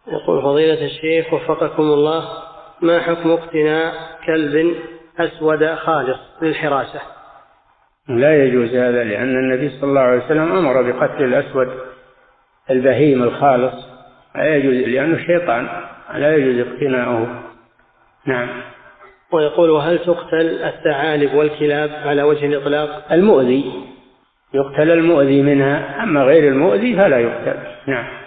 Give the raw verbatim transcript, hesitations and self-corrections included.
يقول فضيلة الشيخ وفقكم الله، ما حكم اقتناء كلب أسود خالص للحراسة؟ لا يجوز هذا، لأن النبي صلى الله عليه وسلم أمر بقتل الأسود البهيم الخالص، لا يجوز لأنه شيطان، لا يجوز اقتناؤه. نعم. ويقول هل تقتل الثعالب والكلاب على وجه الإطلاق؟ المؤذي يقتل المؤذي منها، أما غير المؤذي فلا يقتل. نعم.